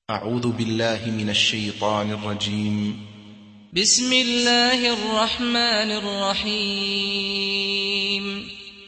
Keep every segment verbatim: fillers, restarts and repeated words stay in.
أعوذ بالله من الشيطان الرجيم. بسم الله الرحمن الرحيم.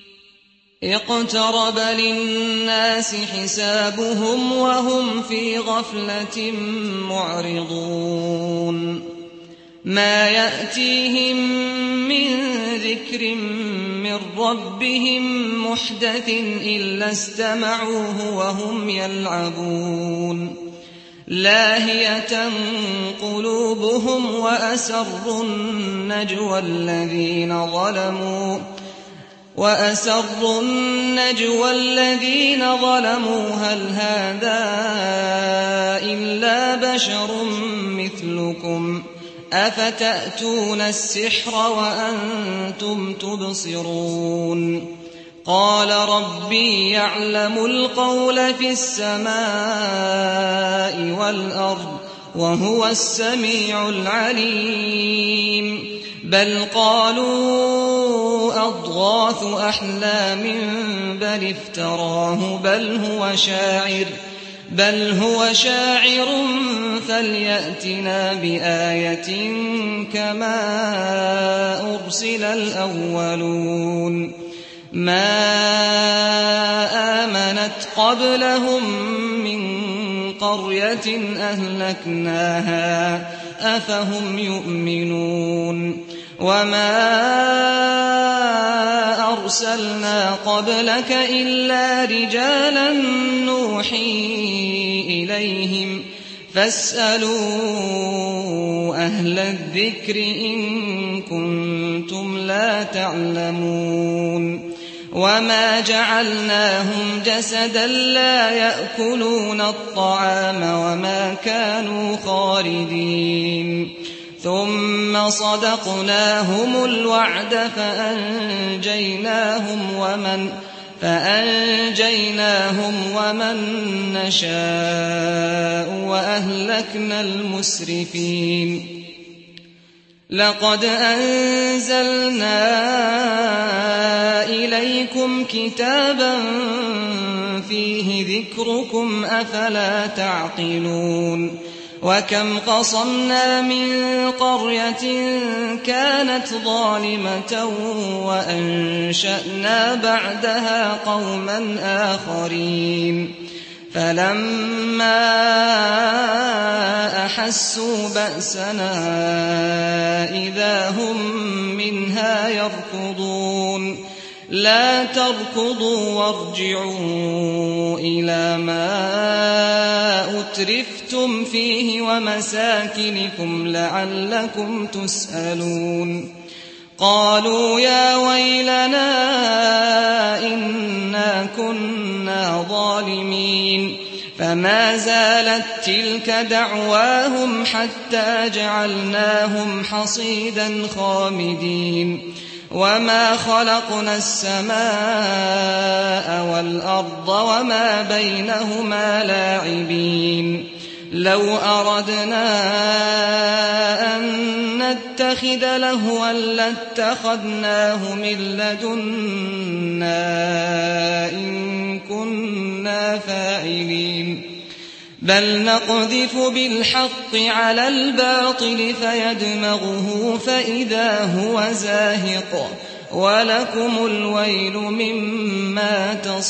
اقترب للناس حسابهم وهم في غفلة معرضون. ما يأتيهم من ذكر من ربهم محدث إلا استمعوه وهم يلعبون. لاهية قلوبهم وأسروا النجوى الذين ظلموا وأسروا النجوى الذين ظلموا هل هذا إلا بشر مثلكم أفتأتون السحر وأنتم تبصرون. قال ربي يعلم القول في السماء والأرض وهو السميع العليم. بل قالوا أضغاث أحلام بل افتراه بل هو شاعر بل هو شاعر فليأتنا بآية كما أرسل الأولون. ما آمنت قبلهم من قرية أهلكناها أفهم يؤمنون. وما أرسلنا قبلك إلا رجالا نوحي إليهم فاسألوا أهل الذكر إن كنتم لا تعلمون. وما جعلناهم جسدا لا يأكلون الطعام وما كانوا خالدين. ثم صدقناهم الوعد فأنجيناهم ومن فأنجيناهم ومن نشاء وأهلكنا المسرفين. لقد أنزلنا إليكم كتابا فيه ذكركم أفلا تعقلون. وكم قصمنا من قرية كانت ظالمة وأنشأنا بعدها قوما آخرين. فلما أحسوا بأسنا إذا هم منها يركضون. لا تركضوا وارجعوا إلى ما أترفتم فيه ومساكنكم لعلكم تسألون. قالوا يا ويلنا إنا كنا ظالمين. فما زالت تلك دعواهم حتى جعلناهم حصيدا خامدين. وما خلقنا السماء والأرض وما بينهما لاعبين. لو أردنا أن نتخذ لهوا لاتخذناه من لدنا إن كنا فاعلين. بل نقذف بالحق على الباطل فيدمغه فإذا هو زاهق ولكم الويل مما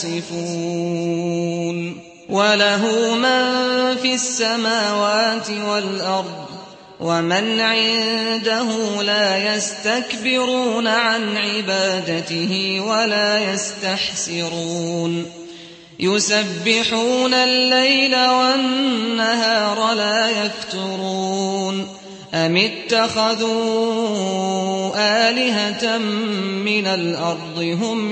تصفون. وله من في السماوات والأرض ومن عنده لا يستكبرون عن عبادته ولا يستحسرون. يسبحون الليل والنهار لا يفترون. أم اتخذوا آلهة من الأرض هم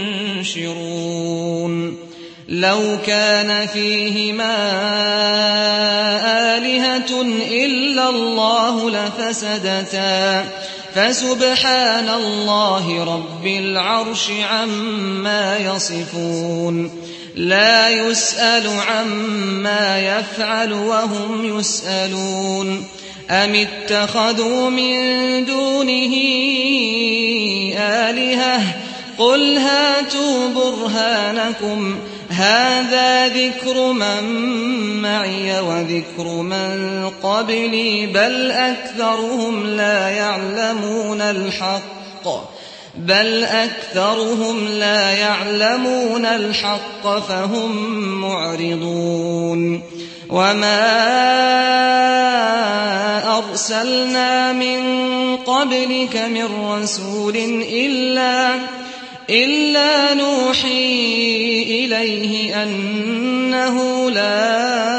ينشرون. لو كان فيهما آلهة إلا الله لفسدتا فسبحان الله رب العرش عما يصفون. لا يسأل عما يفعل وهم يسألون. أم اتخذوا من دونه آلهة قل هاتوا برهانكم هذا ذكر من معي وذكر من قبلي بل أكثرهم لا يعلمون الحق بل أكثرهم لا يعلمون الحق فهم معرضون وما أرسلنا من قبلك من رسول إلا إلا نوحي إليه أنه لا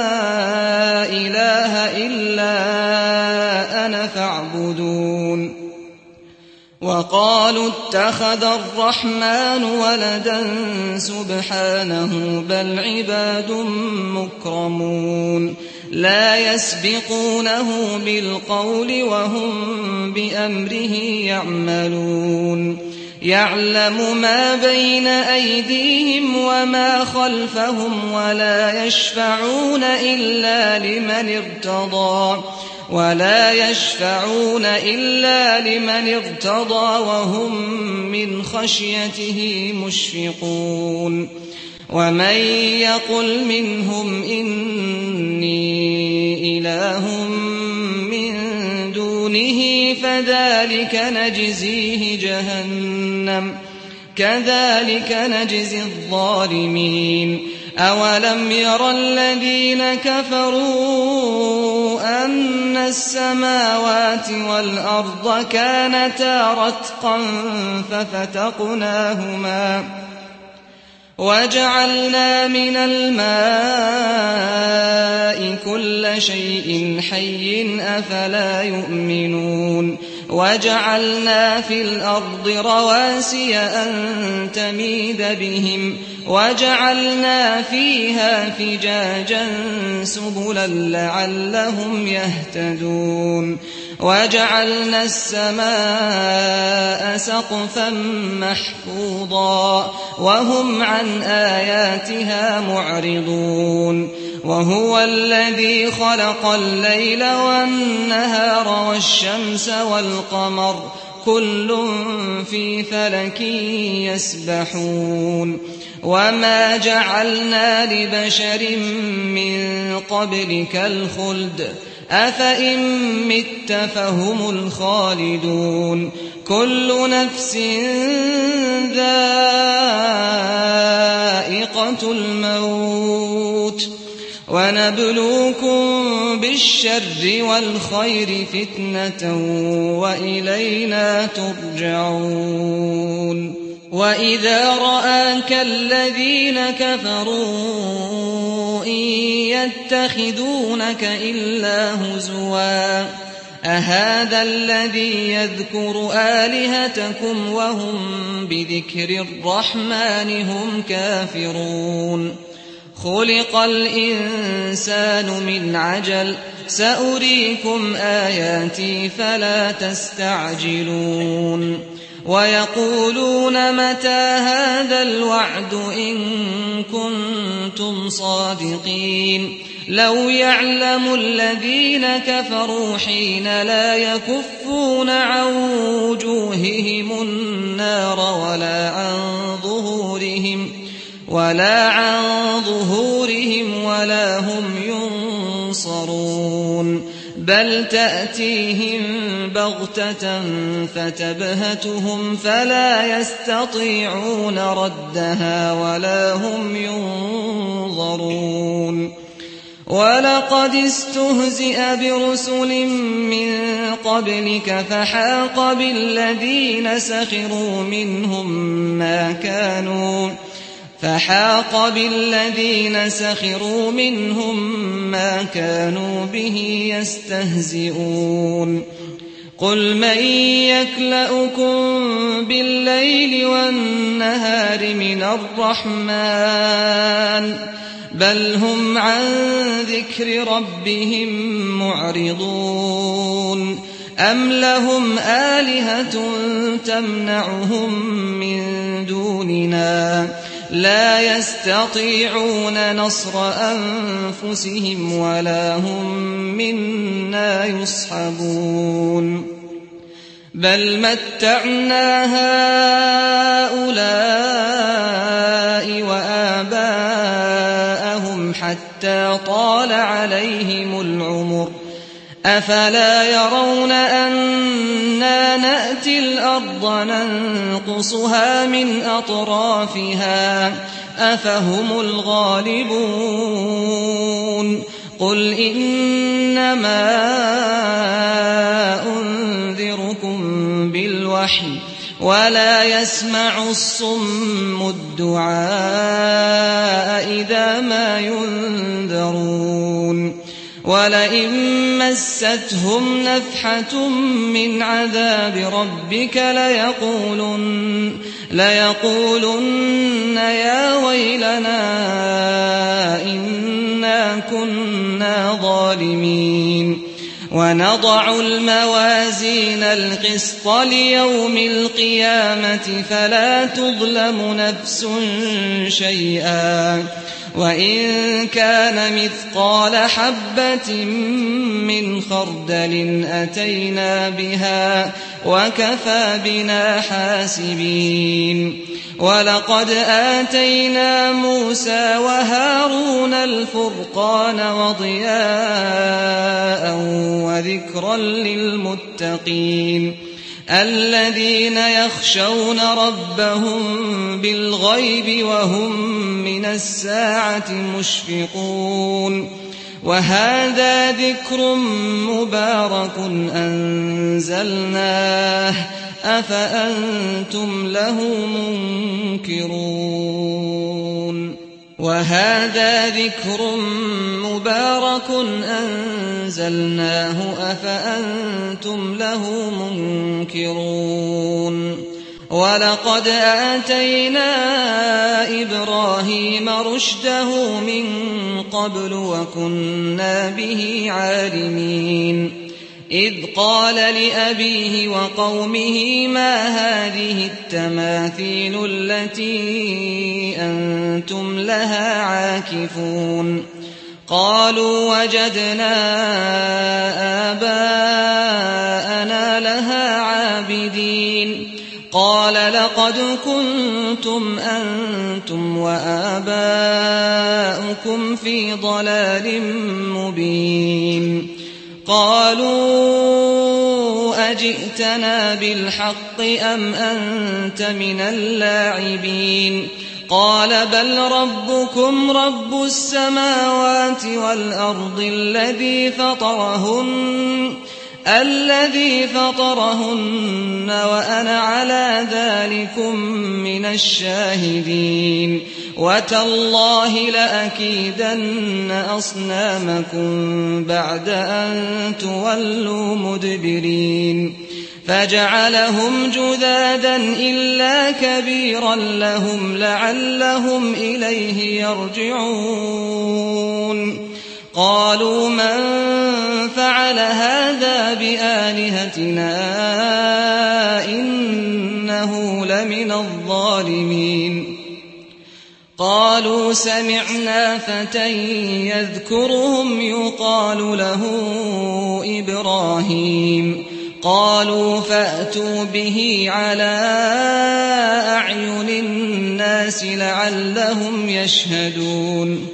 إله إلا أنا فاعبدون وقالوا اتخذ الرحمن ولدا سبحانه بل عباد مكرمون لا يسبقونه بالقول وهم بأمره يعملون يعلم ما بين أيديهم وما خلفهم ولا يشفعون إلا لمن ارتضى ولا يشفعون إلا لمن ارتضى وهم من خشيته مشفقون ومن يقل منهم إني إله من دونه فذلك نجزيه جهنم كذلك نجزي الظالمين أولم ير الذين كفروا أن السماوات والأرض كانتا رتقا ففتقناهما وجعلنا من الماء كل شيء حي أفلا يؤمنون وجعلنا في الأرض رواسي أن تميد بهم وجعلنا فيها فجاجا سبلا لعلهم يهتدون وجعلنا السماء سقفا محفوظا وهم عن آياتها معرضون وهو الذي خلق الليل والنهار والشمس والقمر كل في فلك يسبحون وما جعلنا لبشر من قبلك الخلد أفإن مت فهم الخالدون كل نفس ذائقة الموت ونبلوكم بالشر والخير فتنة وإلينا ترجعون وإذا رآك الذين كفروا إن يتخذونك إلا هزوا أهذا الذي يذكر آلهتكم وهم بذكر الرحمن هم كافرون خلق الإنسان من عجل سأريكم آياتي فلا تستعجلون ويقولون متى هذا الوعد إن كنتم صادقين لو يعلم الذين كفروا حين لا يكفون عن وجوههم النار ولا عن ظهورهم ولا عن ظهورهم ولا هم ينصرون بل تأتيهم بغتة فتبهتهم فلا يستطيعون ردها ولا هم ينظرون ولقد استهزئ برسل من قبلك فحاق بالذين سخروا منهم ما كانوا فحاق بالذين سخروا منهم ما كانوا به يستهزئون قل من يكلؤكم بالليل والنهار من الرحمن بل هم عن ذكر ربهم معرضون أم لهم آلهة تمنعهم من دوننا لا يستطيعون نصر أنفسهم ولا هم منا يصحبون بل متعنا هؤلاء النساء وآباءهم حتى طال عليهم العمر أفلا يرون أنا نأتي الأرض ننقصها من أطرافها أفهم الغالبون قل إنما أنذركم بالوحي ولا يسمع الصم الدعاء إذا ما ينذرون ولئن مستهم نفحة من عذاب ربك ليقولن, ليقولن يا ويلنا إنا كنا ظالمين ونضع الموازين القسط ليوم القيامة فلا تظلم نفس شيئا وإن كان مثقال حبة من خردل أتينا بها وكفى بنا حاسبين ولقد آتينا موسى وهارون الفرقان وضياء وذكرا للمتقين الذين يخشون ربهم بالغيب وهم من الساعة مشفقون وهذا ذكر مبارك أنزلناه أفأنتم له منكرون وهذا ذكر مبارك أنزلناه أفأنتم له منكرون ولقد آتينا إبراهيم رشده من قبل وكنا به عالمين إذ قال لأبيه وقومه ما هذه التماثيل التي أنتم لها عاكفون قالوا وجدنا آباءنا لها عابدين قال لقد كنتم أنتم وآباؤكم في ضلال مبين قالوا أجئتنا بالحق أم أنت من اللاعبين قال بل ربكم رب السماوات والأرض الذي فطرهن الذي فطرهن وأنا على ذلكم من الشاهدين وتالله لأكيدن أصنامكم بعد أن تولوا مدبرين فجعلهم جذاذا إلا كبيرا لهم لعلهم إليه يرجعون قالوا من فعل هذا بآلهتنا إنه لمن الظالمين قالوا سمعنا فتى يذكرهم يقال له إبراهيم قالوا فأتوا به على أعين الناس لعلهم يشهدون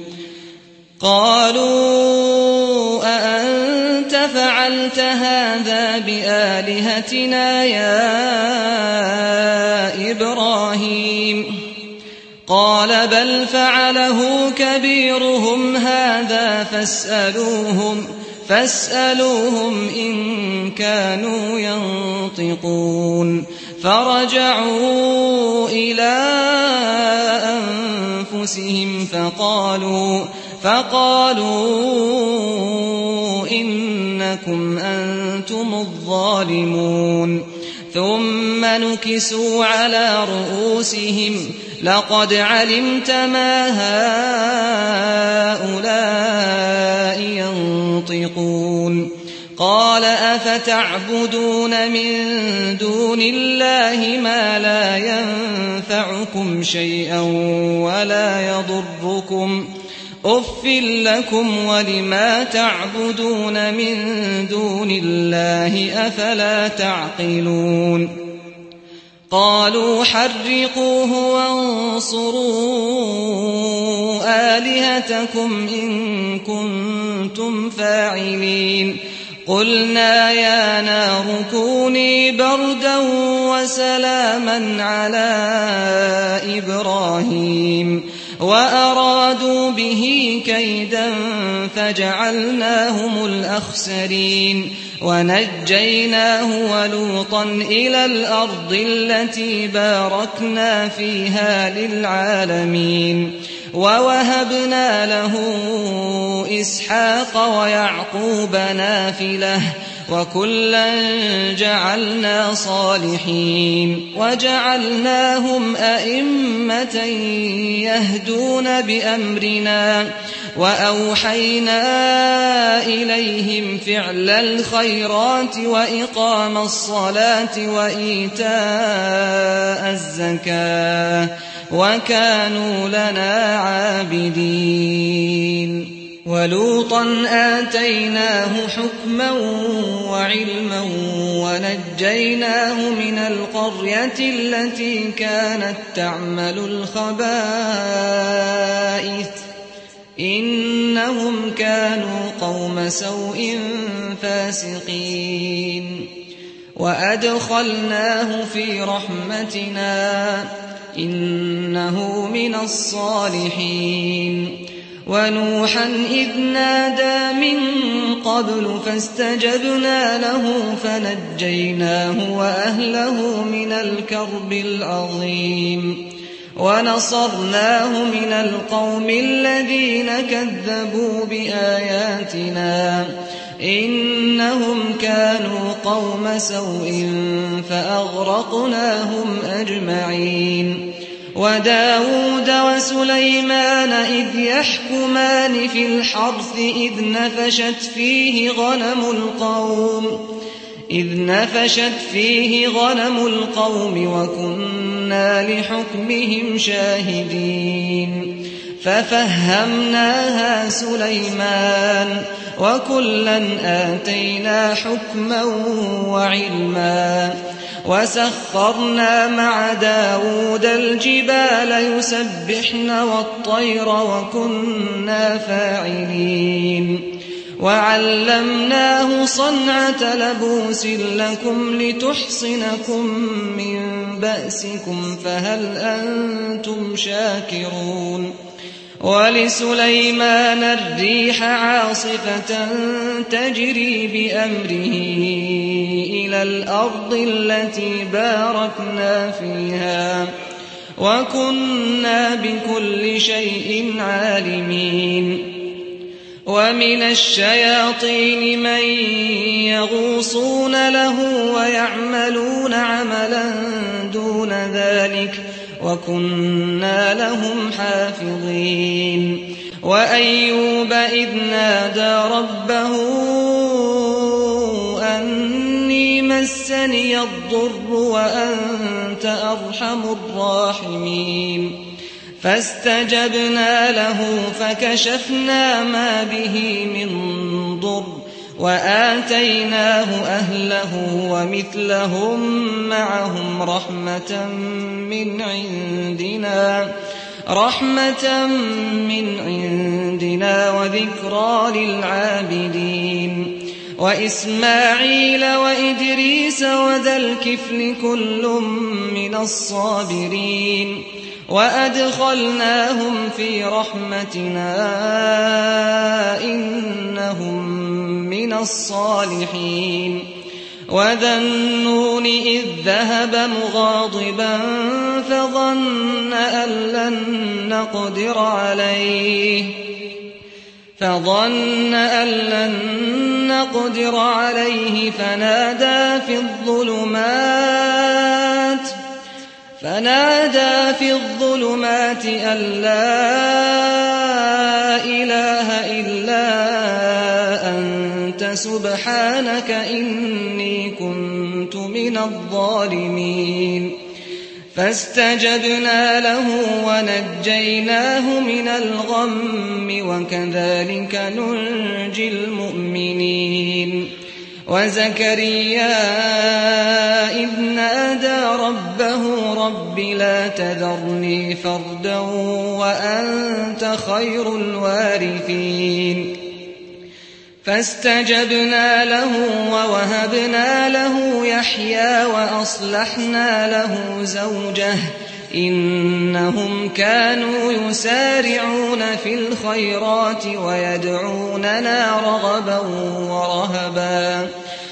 قالوا أأنت فعلت هذا بآلهتنا يا إبراهيم قال بل فعله كبيرهم هذا فاسألوهم فاسألوهم إن كانوا ينطقون فرجعوا إلى أنفسهم فقالوا فقالوا إنكم أنتم الظالمون ثم نكسوا على رؤوسهم لقد علمت ما هؤلاء ينطقون قال أفتعبدون من دون الله ما لا ينفعكم شيئا ولا يضركم أف لكم ولما تعبدون من دون الله أفلا تعقلون قالوا حرقوه وانصروا آلهتكم إن كنتم فاعلين قلنا يا نار كوني بردا وسلاما على إبراهيم وأرادوا به كيدا فجعلناهم الأخسرين ونجيناه ولوطا إلى الأرض التي باركنا فيها للعالمين ووهبنا له إسحاق ويعقوب نافلة وكلا جعلنا صالحين وجعلناهم أئمة يهدون بأمرنا وأوحينا إليهم فعل الخيرات وإقام الصلاة وإيتاء الزكاة وكانوا لنا عابدين ولوطا آتيناه حكما وعلما ونجيناه من القرية التي كانت تعمل الخبائث إنهم كانوا قوم سوء فاسقين وأدخلناه في رحمتنا إنه من الصالحين ونوحا إذ نادى من قبل فاستجبنا له فنجيناه وأهله من الكرب العظيم ونصرناه من القوم الذين كذبوا بآياتنا إنهم كانوا قوم سوء فأغرقناهم أجمعين وداود وسليمان إذ يحكمان في الحرث إذ نفشت فيه غنم القوم إذ نفشت فيه غنم القوم وكنا لحكمهم شاهدين ففهمناها سليمان وكلا آتينا حكما وعلما وسخرنا مع داود الجبال يسبحن والطير وكنا فاعلين وعلمناه صنعة لبوس لكم لتحصنكم من بأسكم فهل أنتم شاكرون ولسليمان الريح عاصفة تجري بأمره إلى الأرض التي باركنا فيها وكنا بكل شيء عالمين ومن الشياطين من يغوصون له ويعملون عملا دون ذلك وكنا لهم حافظين وأيوب إذ نادى ربه أني مسني الضر وأنت أرحم الراحمين فاستجبنا له فكشفنا ما به من ضر وآتيناه أهله ومثلهم معهم رحمة من عندنا رحمة من عندنا وذكرى للعابدين وإسماعيل وإدريس وذا الكفل كل من الصابرين وأدخلناهم في رحمتنا إنهم من الصالحين وذا النون إذ ذهب مغاضبا فظن أن لن نقدر عليه فظن أن لن نقدر عليه فنادى في الظلمات فنادى في الظلمات أن لا إله إلا أنت سبحانك إني كنت من الظالمين فاستجبنا له ونجيناه من الغم وكذلك ننجي المؤمنين وزكريا إذ نادى ربه رب لا تذرني فردا وأنت خير الوارثين فاستجبنا له ووهبنا له يحيى وأصلحنا له زوجه إنهم كانوا يسارعون في الخيرات ويدعوننا رغبا ورهبا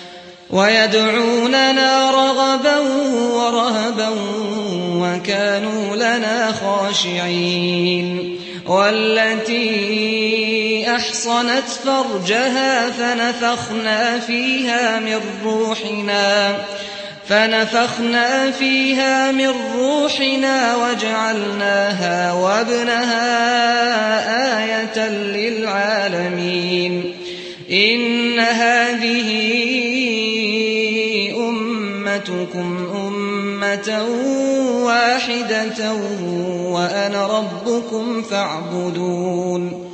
ويدعوننا رغبا ورهبا وكانوا لنا خاشعين والتي أحصنت فرجها فنفخنا فيها من روحنا فنفخنا فيها من روحنا وجعلناها وابنها آية للعالمين إن هذه أمتكم أمة واحدة وأنا ربكم فاعبدون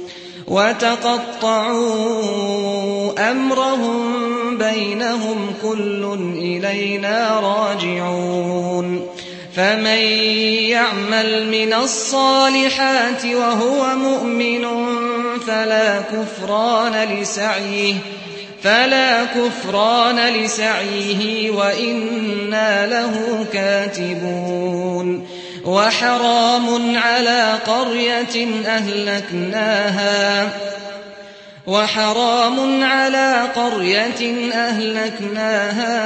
وتقطعوا أمرهم بينهم كل إلينا راجعون فمن يعمل من الصالحات وهو مؤمن فلا كفران لسعيه فلا كفران لسعيه وإنا له كاتبون وحرام على قرية أهلكناها وحرام على قرية أهلكناها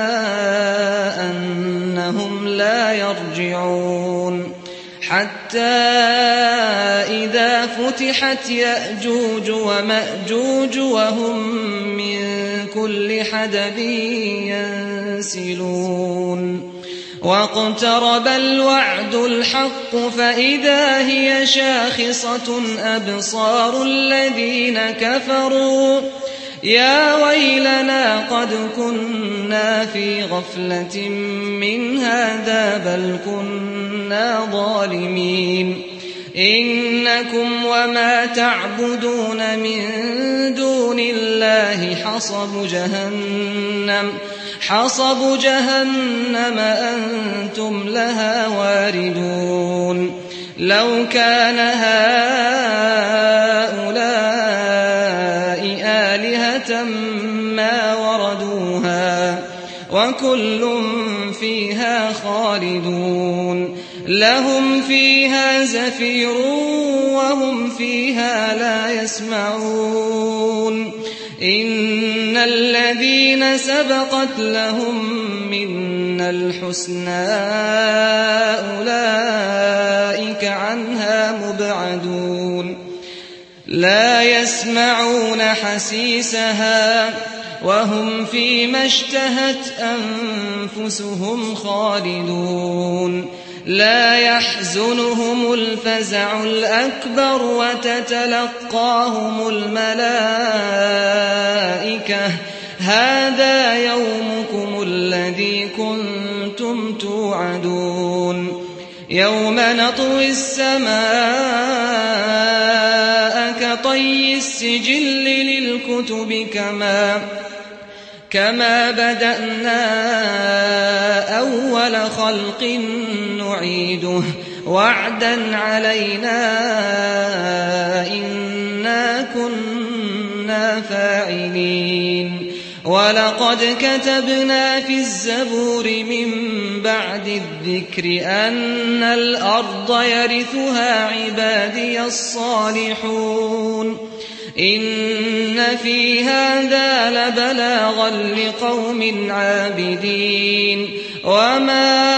أنهم لا يرجعون حتى إذا فتحت يأجوج ومأجوج وهم من كل حدب ينسلون واقترب الوعد الحق فإذا هي شاخصة أبصار الذين كفروا يا ويلنا قد كنا في غفلة من هذا بل كنا ظالمين إنكم وما تعبدون من دون الله حصب جهنم حصب جهنم أنتم لها واردون لو كان هؤلاء آلهة ما وردوها وكل فيها خالدون لهم فيها زفير وهم فيها لا يسمعون إن الذين سبقت لهم منا الحسنى أولئك عنها مبعدون لا يسمعون حسيسها وهم فيما اشتهت أنفسهم خالدون لا يحزنهم الفزع الأكبر وتتلقاهم الملائكة هذا يومكم الذي كنتم توعدون يوم نطوي السماء كطي السجل للكتب كما كما بدأنا أول خلق نعيده وعدا علينا إنا كنا فاعلين ولقد كتبنا في الزبور من بعد الذكر أن الأرض يرثها عبادي الصالحون إن في هذا لبلاغا لقوم عابدين وما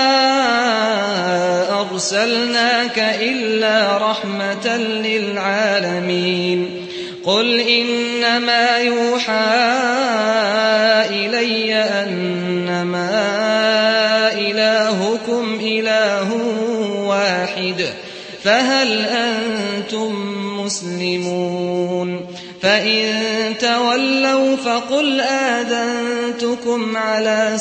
أرسلناك إلا رحمة للعالمين قل إنما يوحى إلي أنما إلهكم إله واحد فهل أنتم مسلمون فإن تولوا فقل آذنتكم على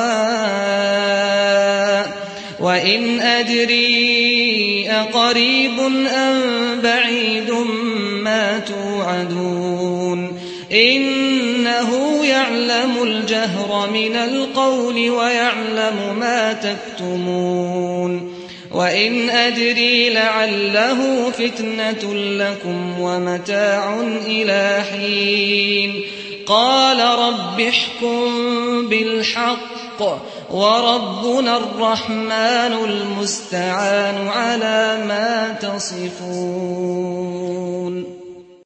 سواء وإن أدري أقريب أم بعيد ما توعدون إنه يعلم الجهر من القول ويعلم ما تكتمون وإن أدري لعله فتنة لكم ومتاع إلى حين قال رب احكم بالحق وربنا الرحمن المستعان على ما تصفون